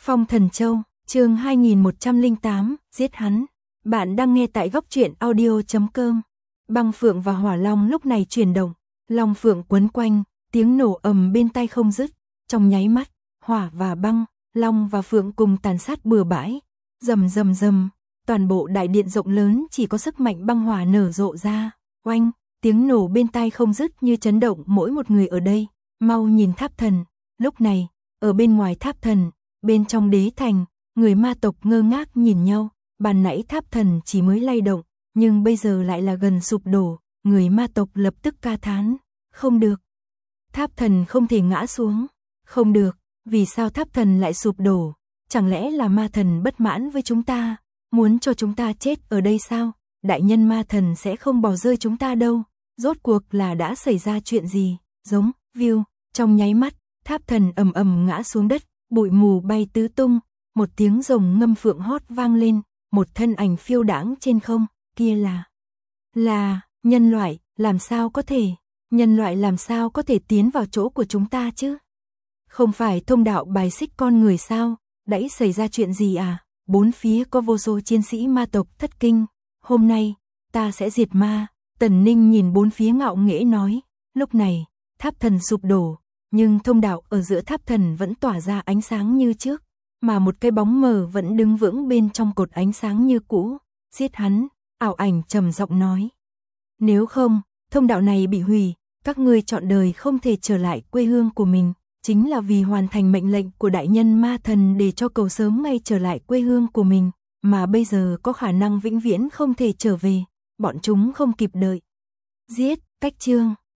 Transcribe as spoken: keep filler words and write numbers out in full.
Phong Thần Châu, chương hai nghìn một trăm lẻ tám, giết hắn. Bạn đang nghe tại góc truyện audio chấm com. Băng phượng và hỏa long lúc này chuyển động, long phượng quấn quanh, tiếng nổ ầm bên tai không dứt. Trong nháy mắt, hỏa và băng, long và phượng cùng tàn sát bừa bãi. Rầm rầm rầm, toàn bộ đại điện rộng lớn chỉ có sức mạnh băng hỏa nở rộ ra. Oanh, tiếng nổ bên tai không dứt như chấn động mỗi một người ở đây. Mau nhìn tháp thần. Lúc này, ở bên ngoài tháp thần, bên trong đế thành, người ma tộc ngơ ngác nhìn nhau. Ban nãy tháp thần chỉ mới lay động, nhưng bây giờ lại là gần sụp đổ. Người ma tộc lập tức ca thán. Không được. Tháp thần không thể ngã xuống. Không được. Vì sao tháp thần lại sụp đổ? Chẳng lẽ là ma thần bất mãn với chúng ta? Muốn cho chúng ta chết ở đây sao? Đại nhân ma thần sẽ không bỏ rơi chúng ta đâu. Rốt cuộc là đã xảy ra chuyện gì? Giống, view, trong nháy mắt, tháp thần ầm ầm ngã xuống đất, bụi mù bay tứ tung, một tiếng rồng ngâm phượng hót vang lên, một thân ảnh phiêu đãng trên không, kia là... Là, nhân loại, làm sao có thể? Nhân loại làm sao có thể tiến vào chỗ của chúng ta chứ? Không phải thông đạo bài xích con người sao? Đẫy xảy ra chuyện gì à? Bốn phía có vô số chiến sĩ ma tộc thất kinh. Hôm nay, ta sẽ diệt ma. Tần Ninh nhìn bốn phía ngạo nghễ nói. Lúc này, tháp thần sụp đổ, nhưng thông đạo ở giữa tháp thần vẫn tỏa ra ánh sáng như trước, mà một cái bóng mờ vẫn đứng vững bên trong cột ánh sáng như cũ. Giết hắn, ảo ảnh trầm giọng nói. Nếu không, thông đạo này bị hủy, các ngươi trọn đời không thể trở lại quê hương của mình. Chính là vì hoàn thành mệnh lệnh của đại nhân ma thần để cho cầu sớm ngay trở lại quê hương của mình, mà bây giờ có khả năng vĩnh viễn không thể trở về, bọn chúng không kịp đợi. Giết, cách chương.